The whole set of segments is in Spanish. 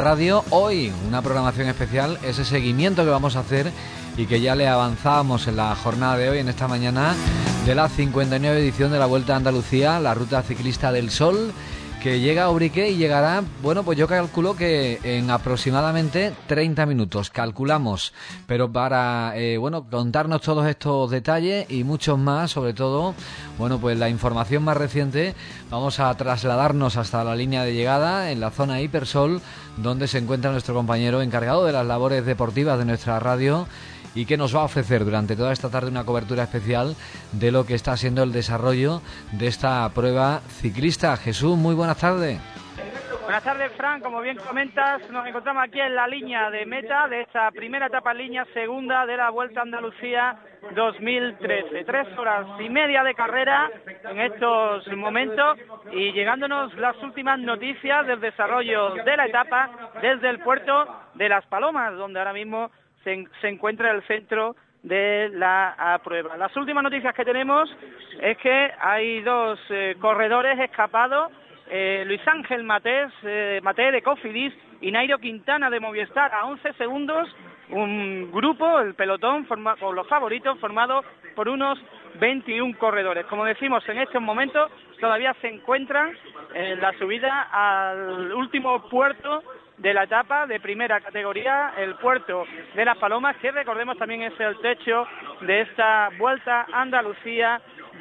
Radio. Hoy una programación especial, ese seguimiento que vamos a hacer y que ya le avanzábamos en la jornada de hoy, en esta mañana, de la 59 edición de la Vuelta a Andalucía, la Ruta Ciclista del Sol, que llega a Ubrique y llegará, bueno, pues yo calculo que en aproximadamente 30 minutos, calculamos, pero para, contarnos todos estos detalles y muchos más, sobre todo, bueno, pues la información más reciente, vamos a trasladarnos hasta la línea de llegada, en la zona Hipersol, donde se encuentra nuestro compañero encargado de las labores deportivas de nuestra radio, y que nos va a ofrecer durante toda esta tarde una cobertura especial de lo que está siendo el desarrollo de esta prueba ciclista. Jesús, muy buenas tardes. Buenas tardes, Fran. Como bien comentas, nos encontramos aquí en la línea de meta de esta primera etapa línea segunda de la Vuelta a Andalucía 2013. 3 horas y media de carrera en estos momentos y llegándonos las últimas noticias del desarrollo de la etapa desde el puerto de Las Palomas, donde ahora mismo se encuentra el centro de la prueba. Las últimas noticias que tenemos es que hay dos corredores escapados, Luis Ángel Maté de Cofidis y Nairo Quintana de Movistar, a 11 segundos, un grupo, el pelotón, con los favoritos, formado por unos 21 corredores. Como decimos, en estos momentos todavía se encuentran en la subida al último puerto de la etapa de primera categoría, el puerto de Las Palomas, que recordemos también es el techo de esta Vuelta a Andalucía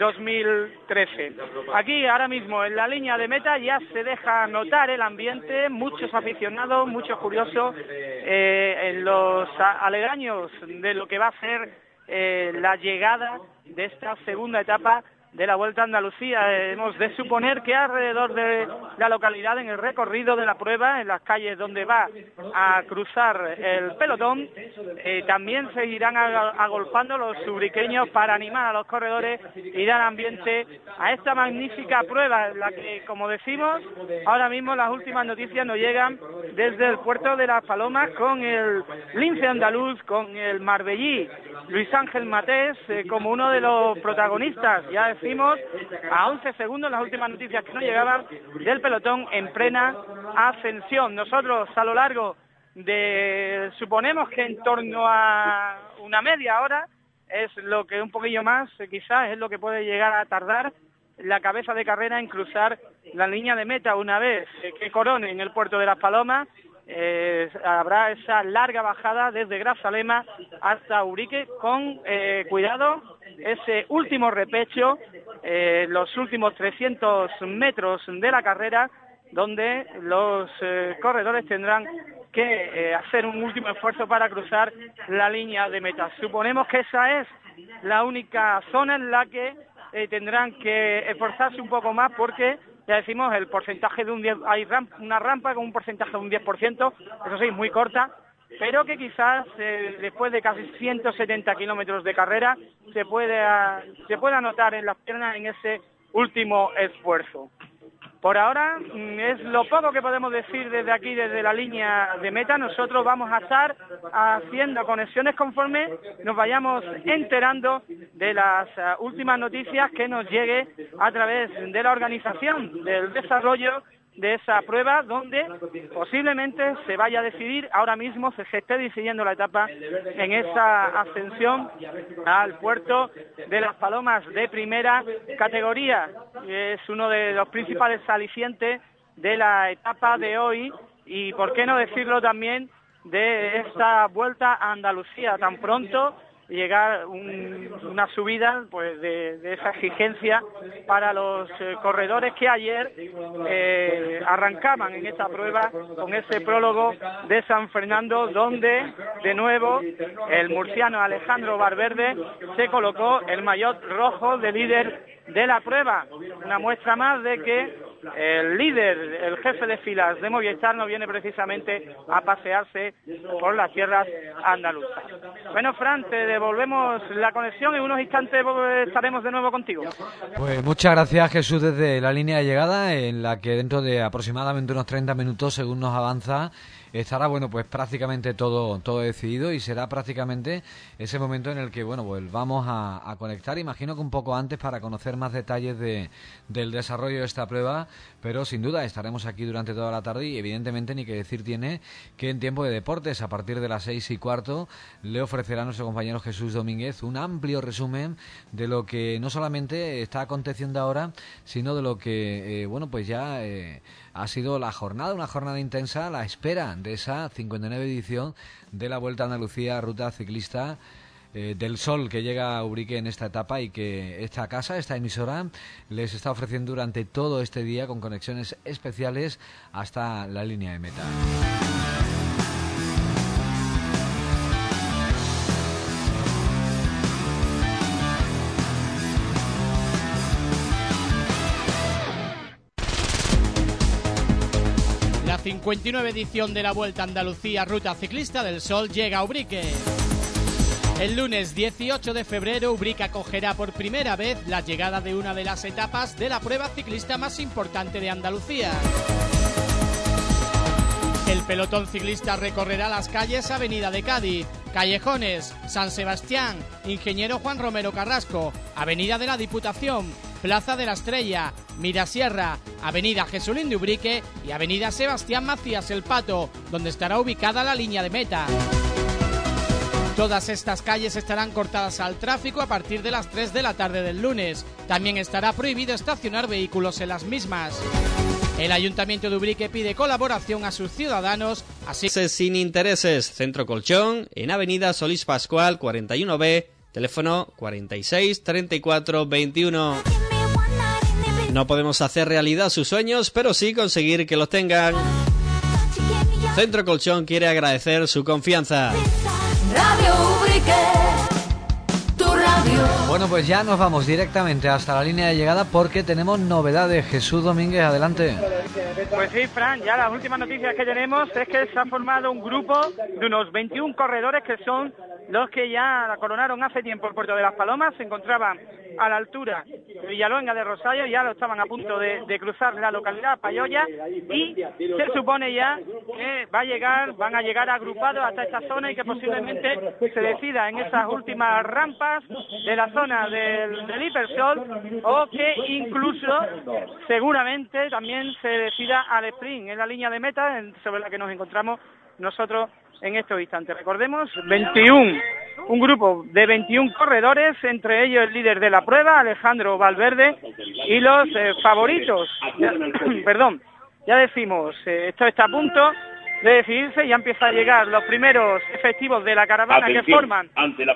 2013. Aquí ahora mismo en la línea de meta ya se deja notar el ambiente, muchos aficionados, muchos curiosos en los aledaños de lo que va a ser la llegada de esta segunda etapa de la Vuelta a Andalucía. Hemos de suponer que alrededor de la localidad, en el recorrido de la prueba, en las calles donde va a cruzar el pelotón, también se irán agolpando los ubriqueños para animar a los corredores y dar ambiente a esta magnífica prueba, en la que, como decimos, ahora mismo las últimas noticias nos llegan desde el puerto de Las Palomas con el lince andaluz, con el marbellí Luis Ángel Maté como uno de los protagonistas. Ya decimos, a 11 segundos las últimas noticias que nos llegaban del pelotón en plena ascensión. Nosotros a lo largo de, suponemos que en torno a una media hora, es lo que un poquillo más, quizás es lo que puede llegar a tardar la cabeza de carrera en cruzar la línea de meta. Una vez que corone en el puerto de Las Palomas, habrá esa larga bajada desde Grazalema hasta Ubrique con cuidado, ese último repecho, los últimos 300 metros de la carrera, donde los corredores tendrán que hacer un último esfuerzo para cruzar la línea de meta. Suponemos que esa es la única zona en la que tendrán que esforzarse un poco más, porque ya decimos, el porcentaje de un 10, hay una rampa con un porcentaje de un 10%, eso sí, muy corta, pero que quizás después de casi 170 kilómetros de carrera se pueda notar en las piernas en ese último esfuerzo. Por ahora es lo poco que podemos decir desde aquí, desde la línea de meta. Nosotros vamos a estar haciendo conexiones conforme nos vayamos enterando de las últimas noticias que nos llegue a través de la organización del desarrollo de esa prueba, donde posiblemente se vaya a decidir, ahora mismo se esté decidiendo la etapa en esa ascensión al puerto de Las Palomas de primera categoría. Es uno de los principales alicientes de la etapa de hoy y, por qué no decirlo también, de esta Vuelta a Andalucía. Tan pronto llegar una subida pues de esa exigencia para los corredores que ayer arrancaban en esta prueba con ese prólogo de San Fernando, donde de nuevo el murciano Alejandro Valverde se colocó el maillot rojo de líder de la prueba. Una muestra más de que el líder, el jefe de filas de Movistar, no viene precisamente a pasearse por las tierras andaluzas. Bueno, Fran, te devolvemos la conexión, en unos instantes estaremos de nuevo contigo. Pues muchas gracias, Jesús, desde la línea de llegada, en la que dentro de aproximadamente unos 30 minutos, según nos avanza, estará, bueno, pues prácticamente todo decidido, y será prácticamente ese momento en el que, bueno, pues vamos a conectar, imagino que un poco antes, para conocer más detalles del desarrollo de esta prueba, pero sin duda estaremos aquí durante toda la tarde y evidentemente ni que decir tiene que en tiempo de deportes, a partir de las 6:15, le ofrecerá a nuestro compañero Jesús Domínguez un amplio resumen de lo que no solamente está aconteciendo ahora, sino de lo que, pues ya ha sido la jornada, una jornada intensa, la espera de esa 59 edición de la Vuelta a Andalucía, ruta ciclista del Sol, que llega a Ubrique en esta etapa y que esta casa, esta emisora, les está ofreciendo durante todo este día con conexiones especiales hasta la línea de meta. La 59 edición de la Vuelta a Andalucía, ruta ciclista del Sol, llega a Ubrique. El lunes 18 de febrero, Ubrique acogerá por primera vez la llegada de una de las etapas de la prueba ciclista más importante de Andalucía. El pelotón ciclista recorrerá las calles Avenida de Cádiz, Callejones, San Sebastián, Ingeniero Juan Romero Carrasco, Avenida de la Diputación, Plaza de la Estrella, Mirasierra, Avenida Jesulín de Ubrique y Avenida Sebastián Macías El Pato, donde estará ubicada la línea de meta. Todas estas calles estarán cortadas al tráfico a partir de las 3 de la tarde del lunes. También estará prohibido estacionar vehículos en las mismas. El Ayuntamiento de Ubrique pide colaboración a sus ciudadanos, así sin intereses. Centro Colchón, en Avenida Solís Pascual 41B, teléfono 46 34 21. No podemos hacer realidad sus sueños, pero sí conseguir que los tengan. Centro Colchón quiere agradecer su confianza. Radio Ubrique, tu radio. Bueno, pues ya nos vamos directamente hasta la línea de llegada porque tenemos novedades. Jesús Domínguez, adelante. Pues sí, Fran, ya las últimas noticias que tenemos es que se ha formado un grupo de unos 21 corredores que son los que ya la coronaron hace tiempo el Puerto de las Palomas. Se encontraban a la altura de Villalonga de Rosario, ya lo estaban a punto de cruzar la localidad Payoya y se supone ya que van a llegar agrupados hasta esta zona y que posiblemente se decida en esas últimas rampas de la zona del Hipersol o que incluso seguramente también se decida al sprint en la línea de meta sobre la que nos encontramos nosotros en estos instantes. Recordemos, un grupo de 21 corredores, entre ellos el líder de la prueba, Alejandro Valverde, y los favoritos, ya decimos, esto está a punto de decidirse, ya empieza a llegar los primeros efectivos de la caravana que forman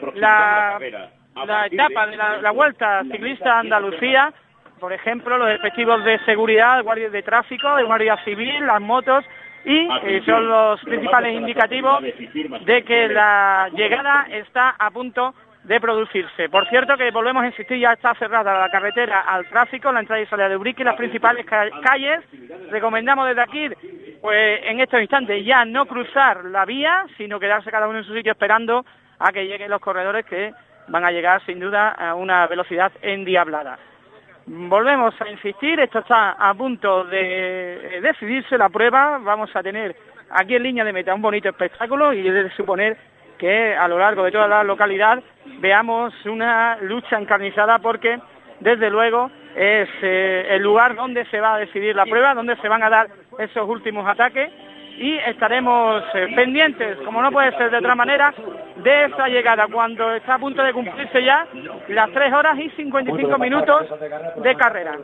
la etapa de la Vuelta Ciclista a Andalucía, por ejemplo, los efectivos de seguridad, guardias de tráfico, de guardia civil, las motos, y son los principales indicativos de que la llegada está a punto de producirse. Por cierto, que volvemos a insistir, ya está cerrada la carretera al tráfico, la entrada y salida de Ubrique y las principales calles. Recomendamos desde aquí, pues en estos instantes, ya no cruzar la vía, sino quedarse cada uno en su sitio esperando a que lleguen los corredores que van a llegar sin duda a una velocidad endiablada. Volvemos a insistir, esto está a punto de decidirse la prueba, vamos a tener aquí en línea de meta un bonito espectáculo y es de suponer que a lo largo de toda la localidad veamos una lucha encarnizada porque desde luego es el lugar donde se va a decidir la prueba, donde se van a dar esos últimos ataques y estaremos pendientes, como no puede ser de otra manera, de esa llegada cuando está a punto de cumplirse ya las 3 horas y 55 minutos de carrera.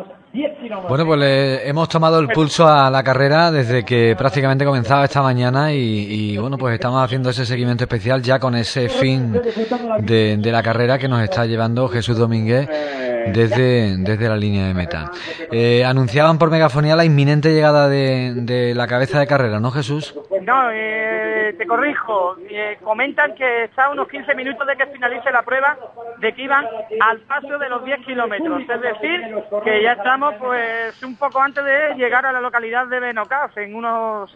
Bueno, pues le hemos tomado el pulso a la carrera desde que prácticamente comenzaba esta mañana y bueno, pues estamos haciendo ese seguimiento especial ya con ese fin de la carrera que nos está llevando Jesús Domínguez desde la línea de meta. Anunciaban por megafonía la inminente llegada de la cabeza de carrera, ¿no, Jesús? No, te corrijo, comentan que está a unos 15 minutos de que finalice la prueba, de que iban al paso de los 10 kilómetros, es decir, que ya estamos pues un poco antes de llegar a la localidad de Benocaz, en unos,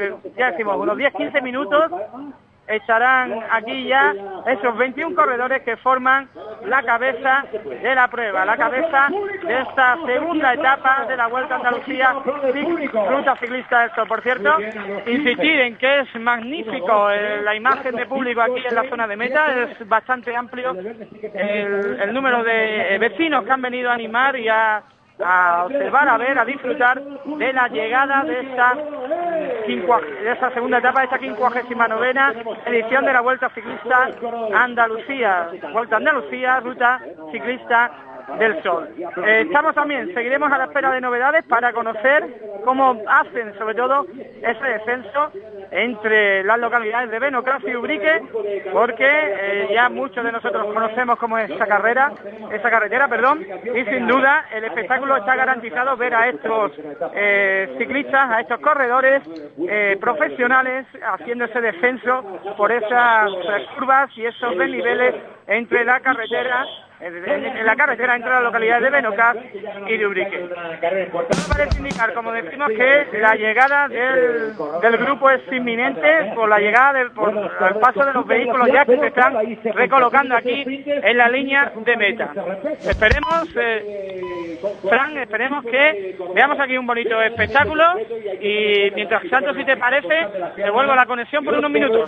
unos 10-15 minutos estarán aquí ya esos 21 corredores que forman la cabeza de la prueba, la cabeza de esta segunda etapa de la Vuelta a Andalucía, ruta ciclista del Sol. Por cierto, insistir en que es magnífico la imagen de público aquí en la zona de meta, es bastante amplio el número de vecinos que han venido a animar y a a observar, a ver, a disfrutar de la llegada de esa segunda etapa, de esta 59ª edición de la Vuelta Ciclista Andalucía, Ruta Ciclista del Sol. Seguiremos a la espera de novedades para conocer cómo hacen sobre todo ese descenso entre las localidades de Benocaz y Ubrique, porque ya muchos de nosotros conocemos cómo es esa carretera, y sin duda el espectáculo está garantizado, ver a estos ciclistas, a estos corredores profesionales haciendo ese descenso por esas curvas y esos desniveles entre la carretera entre las localidades de Benocaz y de Ubrique. Todo parece indicar, como decimos, que la llegada del grupo es inminente por el paso de los vehículos ya que se están recolocando aquí en la línea de meta. Esperemos, Fran, que veamos aquí un bonito espectáculo y mientras tanto, si te parece, devuelvo la conexión por unos minutos.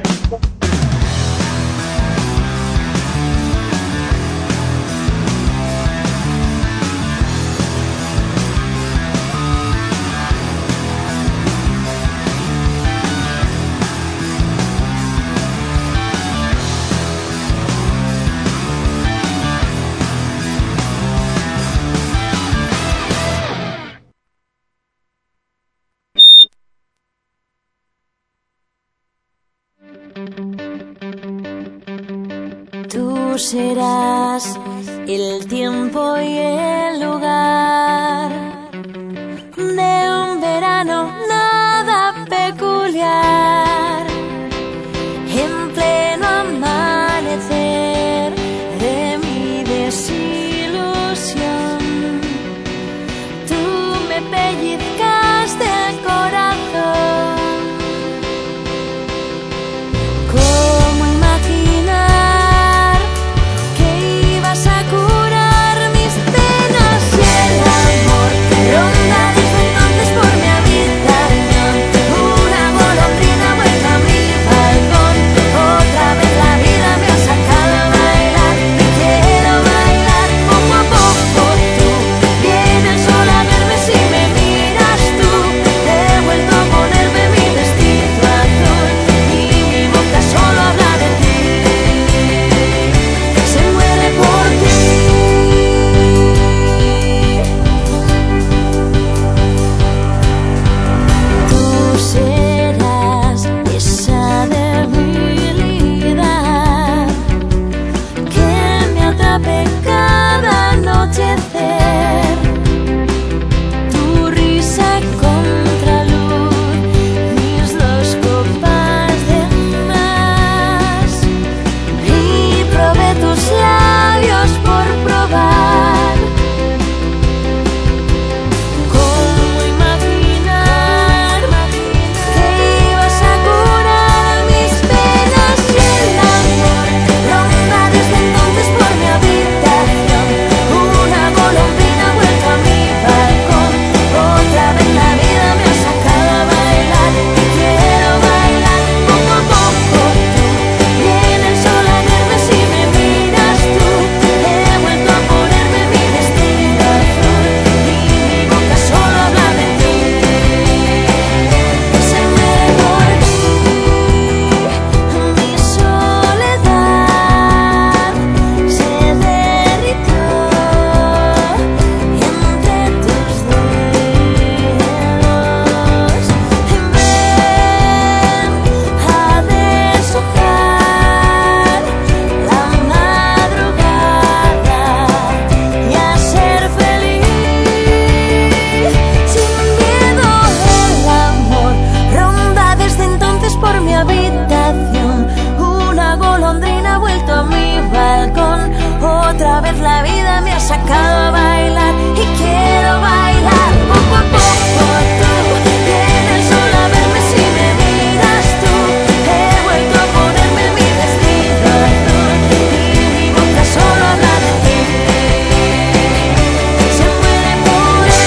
Tú serás el tiempo y el lugar de un verano nada peculiar, en pleno amanecer de mi desilusión. Tú me pellizcaste el corazón. ¿Cómo imaginar que ibas a curar mis penas y el amor ronda desde entonces por mi habitación? Una golondrina vuelta a mi balcón, otra vez la vida me ha sacado a bailar y quiero bailar poco a poco. Tú viene el sol a verme si me miras tú, he vuelto a ponerme mi vestido azul y mi boca solo habla de ti, se muere por ti. Tú serás esa debilidad que me atrape cada anochecer. Tu risa contraluz, mis dos copas de más, y probé tus labios por probar. ¿Cómo imaginar que ibas a curar mis penas y el amor ronda desde entonces por mi habitación? Una golondrina vuelta a mi balcón, otra vez la vida me ha sacado a bailar y quiero bailar poco a poco. Tú viene el sol a verme si me miras tú, he vuelto a ponerme mi vestido azul y mi boca solo habla de ti, se muere por ti. Mi soledad se derritió entre tus dedos. Ven a deshojar la madrugada y a ser feliz sin miedo. El amor ronda desde entonces por mi habitación. Una golondrina ha vuelto a mi balcón, otra vez la vida me ha sacado a bailar y quiero bailar poco a poco. Tú viene el sol a verme si me miras tú, he vuelto a ponerme mi vestido azul y mi boca solo habla de ti, se muere por el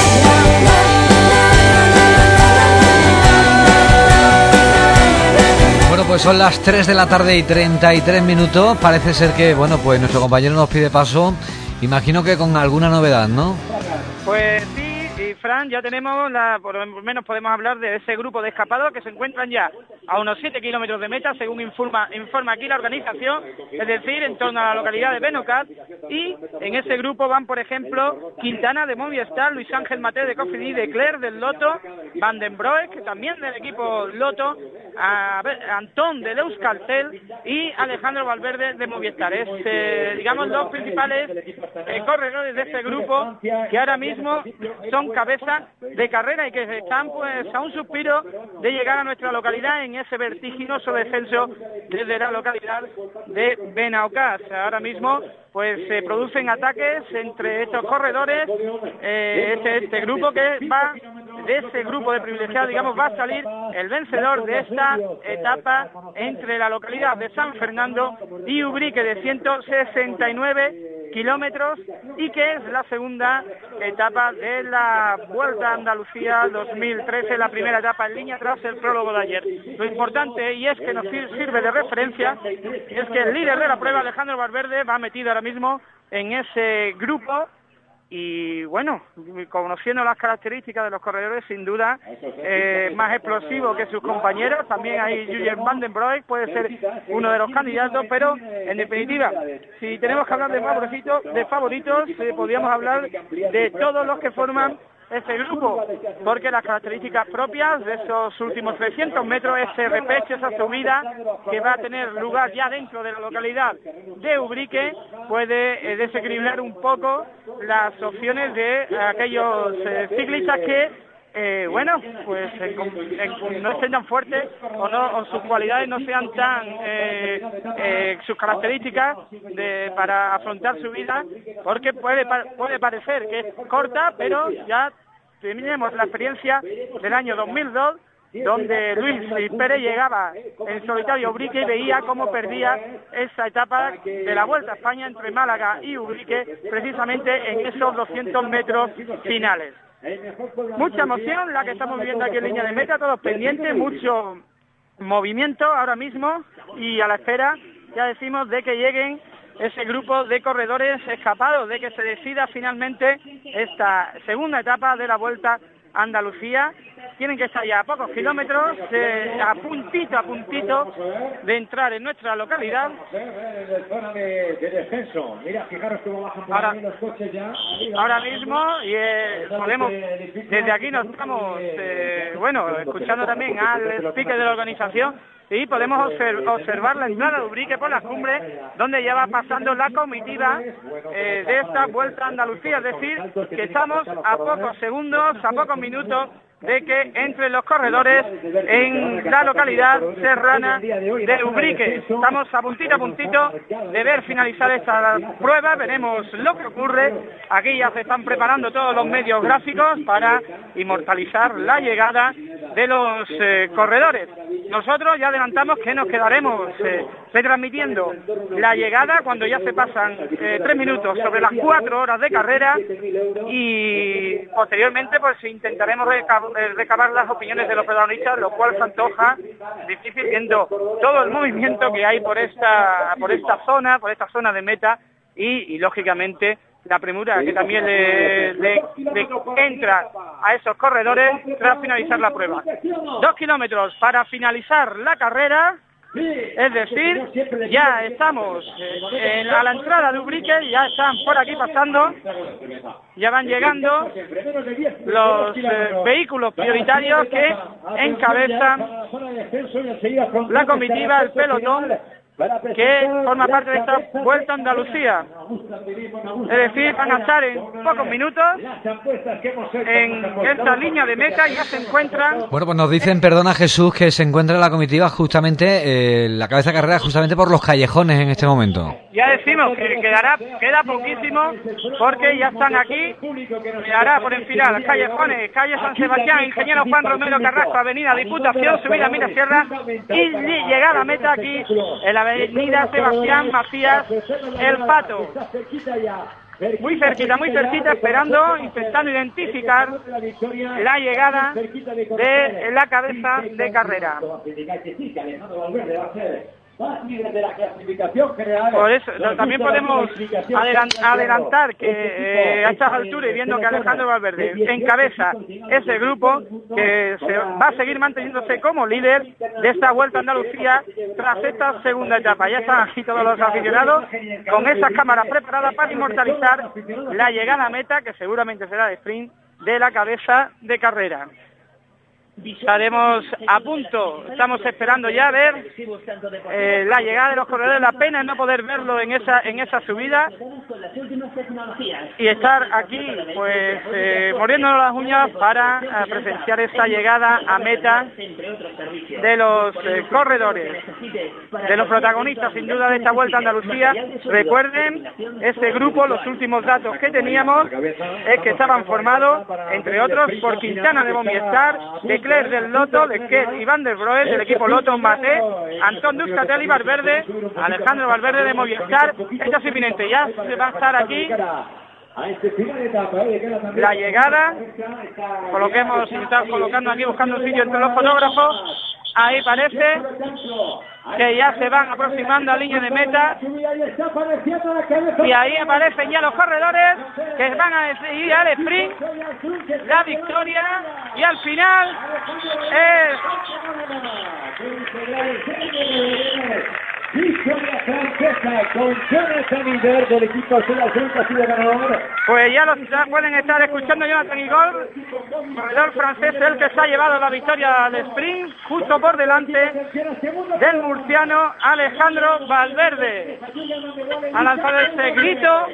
amor. Bueno, pues son las 3 de la tarde y 33 minutos. Parece ser que, bueno, pues nuestro compañero nos pide paso. Imagino que con alguna novedad, ¿no? Pues sí, y Fran, ya tenemos, por lo menos podemos hablar de ese grupo de escapados que se encuentran ya a unos 7 kilómetros de meta, según informa aquí la organización, es decir, en torno a la localidad de Benocat, y en ese grupo van, por ejemplo, Quintana de Movistar, Luis Ángel Mate de Cofidis, de Cler del Loto, Van den Broek, también del equipo Loto, Antón de Euskaltel y Alejandro Valverde de Movistar. Es, digamos, los principales corredores de ese grupo que ahora mismo son cabeza de carrera y que están pues a un suspiro de llegar a nuestra localidad en ese vertiginoso descenso desde la localidad de Benaocas. Ahora mismo pues se producen ataques entre estos corredores, este grupo que va, de ese grupo de privilegiados, digamos, va a salir el vencedor de esta etapa entre la localidad de San Fernando y Ubrique de 169 kilómetros y que es la segunda etapa de la Vuelta a Andalucía 2013, la primera etapa en línea tras el prólogo de ayer. Lo importante, y es que nos sirve de referencia, es que el líder de la prueba, Alejandro Valverde, va metido ahora mismo en ese grupo. Y bueno, conociendo las características de los corredores, sin duda, más explosivo que sus compañeros. También hay Julian Van den Broek, puede ser uno de los candidatos, pero en definitiva, si tenemos que hablar de favoritos, podríamos hablar de todos los que forman este grupo, porque las características propias de esos últimos 300 metros, ese repecho, esa subida que va a tener lugar ya dentro de la localidad de Ubrique, puede desequilibrar un poco las opciones de aquellos ciclistas que bueno, pues no estén tan fuertes o sus cualidades no sean tan sus características para afrontar su vida, porque puede parecer que es corta, pero ya tenemos la experiencia del año 2002, donde Luis Pérez llegaba en solitario a Ubrique y veía cómo perdía esa etapa de la Vuelta a España entre Málaga y Ubrique, precisamente en esos 200 metros finales. Mucha emoción la que estamos viviendo aquí en línea de meta, todos pendientes, mucho movimiento ahora mismo y a la espera, ya decimos, de que lleguen ese grupo de corredores escapados, de que se decida finalmente esta segunda etapa de la Vuelta a Andalucía. Tienen que estar ya a pocos kilómetros, a puntito de entrar en nuestra localidad. Ahora mismo, y podemos, desde aquí nos estamos, escuchando también al speaker de la organización, y podemos observar la entrada de Ubrique por la cumbre, donde ya va pasando la comitiva de esta Vuelta a Andalucía, es decir, que estamos a pocos segundos, a pocos minutos de que entre los corredores en la localidad serrana de Ubrique. Estamos a puntito de ver finalizar esta prueba, veremos lo que ocurre. Aquí ya se están preparando todos los medios gráficos para inmortalizar la llegada de los corredores. Nosotros ya adelantamos que nos quedaremos retransmitiendo la llegada cuando ya se pasan 3 minutos sobre las 4 horas de carrera, y posteriormente pues intentaremos recabar las opiniones de los protagonistas, lo cual se antoja difícil viendo todo el movimiento que hay por esta zona de meta y lógicamente la premura que también le entra a esos corredores tras finalizar la prueba. 2 kilómetros para finalizar la carrera, es decir, ya estamos a la entrada de Ubrique, ya están por aquí pasando, ya van llegando los vehículos prioritarios que encabezan la comitiva, el pelotón que forma parte de esta Vuelta a Andalucía. Es decir, van a estar en pocos minutos en esta línea de meta y ya se encuentran. Bueno, pues nos dicen, perdona Jesús, que se encuentra la comitiva justamente, la cabeza de carrera justamente por los callejones en este momento. Ya decimos que queda poquísimo porque ya están aquí, quedará por enfilar callejones, calle San Sebastián, Ingeniero Juan Romero Carrasco, Avenida Diputación, subida Mirasierra y llegada a meta aquí en la Avenida Sebastián Macías El Pato. Muy cerquita, esperando, intentando identificar la llegada de la cabeza de carrera. de la clasificación general. Por eso, también podemos adelantar que a estas alturas, y viendo que Alejandro Valverde encabeza ese grupo, que se va a seguir manteniéndose como líder de esta Vuelta a Andalucía tras esta segunda etapa. Ya están aquí todos los aficionados con esas cámaras preparadas para inmortalizar la llegada a meta, que seguramente será de sprint, de la cabeza de carrera. Estaremos a punto, estamos esperando ya a ver la llegada de los corredores. La pena es no poder verlo en esa subida y estar aquí pues muriéndonos las uñas para presenciar esta llegada a meta de los corredores, de los protagonistas sin duda de esta Vuelta a Andalucía. Recuerden, ese grupo, los últimos datos que teníamos es que estaban formados, entre otros, por Quintana de Movistar, de Leclerc del Lotto, de Kess y Van der Broek del equipo Lotto, Mate, Antón Duskatel y Valverde, Alejandro Valverde de Movistar. Esto es inminente, ya se va a estar aquí la llegada, coloquemos, está colocando aquí, buscando un sitio entre los fotógrafos. Ahí parece que ya se van aproximando a línea de meta y ahí aparecen ya los corredores que van a decidir al sprint la victoria, y al final es victoria francesa con Jonathan Igor del equipo Azul, que ha sido ganador. Pues ya lo pueden estar escuchando. Jonathan Igor, corredor francés, el que se ha llevado la victoria al sprint, justo por delante del murciano Alejandro Valverde. Ha lanzado ese grito.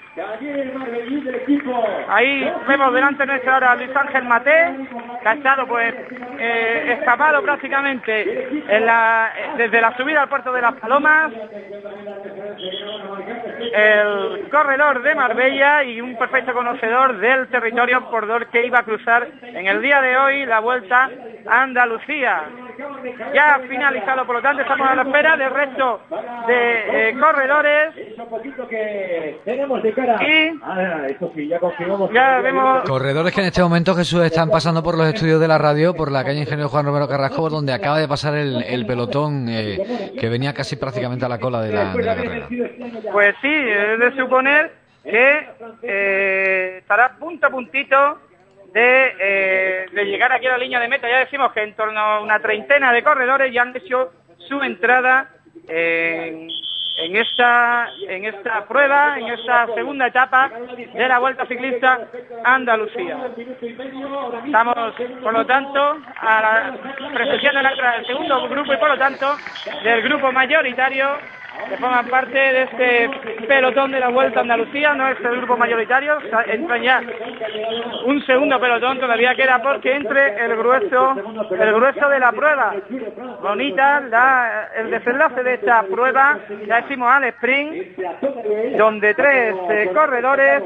Ahí vemos delante nuestra hora a Luis Ángel Mate, que ha estado pues escapado prácticamente desde la subida al puerto de las Palomas, el corredor de Marbella y un perfecto conocedor del territorio por donde que iba a cruzar en el día de hoy la Vuelta a Andalucía. Ya finalizado, por lo tanto estamos a la espera del resto de corredores. Y ya vemos corredores que en este momento, Jesús, están pasando por los estudios de la radio, por la calle Ingeniero Juan Romero Carrasco, donde acaba de pasar el pelotón que venía casi prácticamente a la cola de la carrera. Pues sí, es de suponer que estará punto a puntito de llegar aquí a la línea de meta. Ya decimos que en torno a una treintena de corredores ya han hecho su entrada en esta prueba, en esta segunda etapa de la Vuelta Ciclista a Andalucía. Estamos, por lo tanto, presenciando la entrada del segundo grupo y, por lo tanto, del grupo mayoritario que forman parte de este pelotón de la Vuelta a Andalucía. No es el grupo mayoritario, entra ya un segundo pelotón, todavía queda porque entre el grueso de la prueba. Bonita el desenlace de esta prueba, ya decimos al sprint, donde tres corredores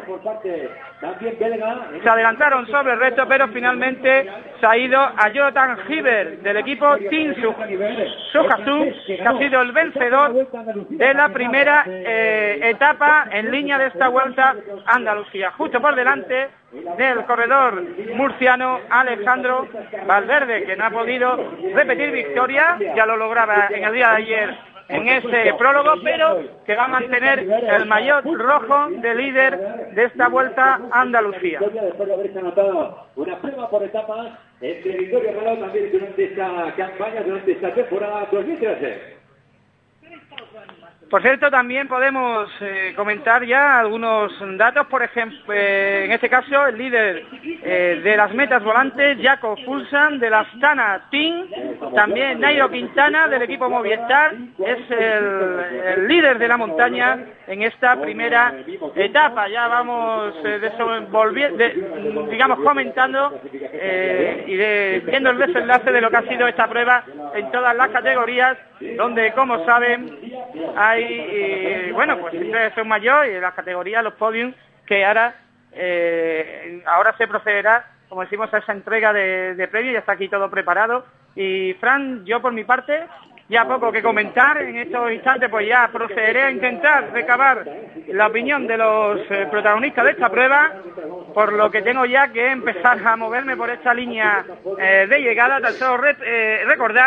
se adelantaron sobre el resto, pero finalmente se ha ido a Jonathan Hiber del equipo Team Suhasu, que ha sido el vencedor de la primera etapa en línea de esta Vuelta a Andalucía, justo por delante del corredor murciano Alejandro Valverde, que no ha podido repetir victoria, ya lo lograba en el día de ayer en ese prólogo, pero que va a mantener el maillot rojo de líder de esta Vuelta a Andalucía. Después de haberse anotado una prueba por etapas entre Vittorio Gallo también durante esta campaña, durante esta temporada 2013. Por cierto, también podemos comentar ya algunos datos. Por ejemplo, en este caso, el líder de las metas volantes, Jakob Fuglsang de la Astana Team, también Nairo Quintana del equipo Movistar, es el líder de la montaña en esta primera etapa. Ya vamos digamos comentando y viendo el desenlace de lo que ha sido esta prueba en todas las categorías, donde, como saben, hay bueno, pues siempre son mayor, y las categorías, los podiums, que ahora se procederá, como decimos, a esa entrega de premios. Ya está aquí todo preparado. Y Fran, yo por mi parte, ya poco que comentar en estos instantes, pues ya procederé a intentar recabar la opinión de los protagonistas de esta prueba, por lo que tengo ya que empezar a moverme por esta línea de llegada. Tan solo recordar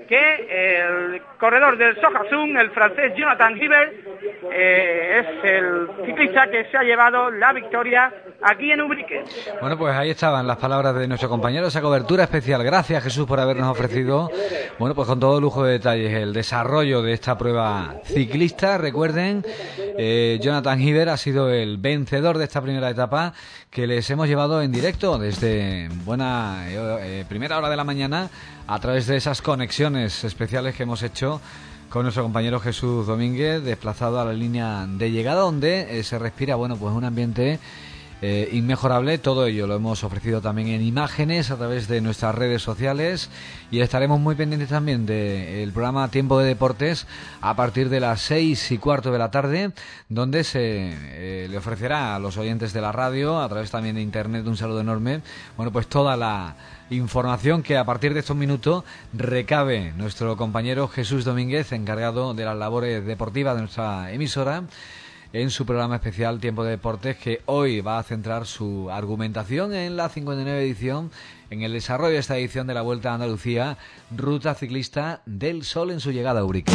que el corredor del Sohasung, el francés Jonathan Hibbert, es el ciclista que se ha llevado la victoria aquí en Ubrique. Bueno, pues ahí estaban las palabras de nuestro compañero, esa cobertura especial. Gracias, Jesús, por habernos ofrecido, bueno, pues con todo lujo de detalles, el desarrollo de esta prueba ciclista. Recuerden, Jonathan Hibbert ha sido el vencedor de esta primera etapa que les hemos llevado en directo desde primera hora de la mañana a través de esas conexiones especiales que hemos hecho con nuestro compañero Jesús Domínguez, desplazado a la línea de llegada, donde se respira, bueno, pues un ambiente inmejorable. Todo ello lo hemos ofrecido también en imágenes a través de nuestras redes sociales, y estaremos muy pendientes también del programa Tiempo de Deportes a partir de las 6:15 de la tarde, donde se le ofrecerá a los oyentes de la radio, a través también de internet, un saludo enorme, bueno, pues toda la información que a partir de estos minutos recabe nuestro compañero Jesús Domínguez, encargado de las labores deportivas de nuestra emisora, en su programa especial Tiempo de Deportes, que hoy va a centrar su argumentación en la 59 edición, en el desarrollo de esta edición de la Vuelta a Andalucía, Ruta Ciclista del Sol, en su llegada a Ubrique.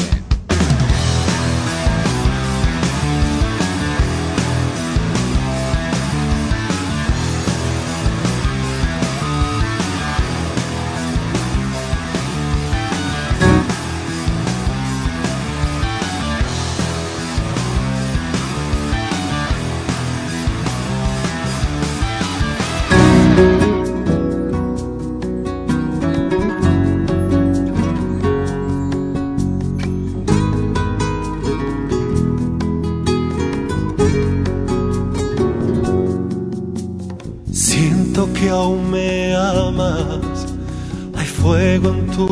Siento que aún me amas, hay fuego en tu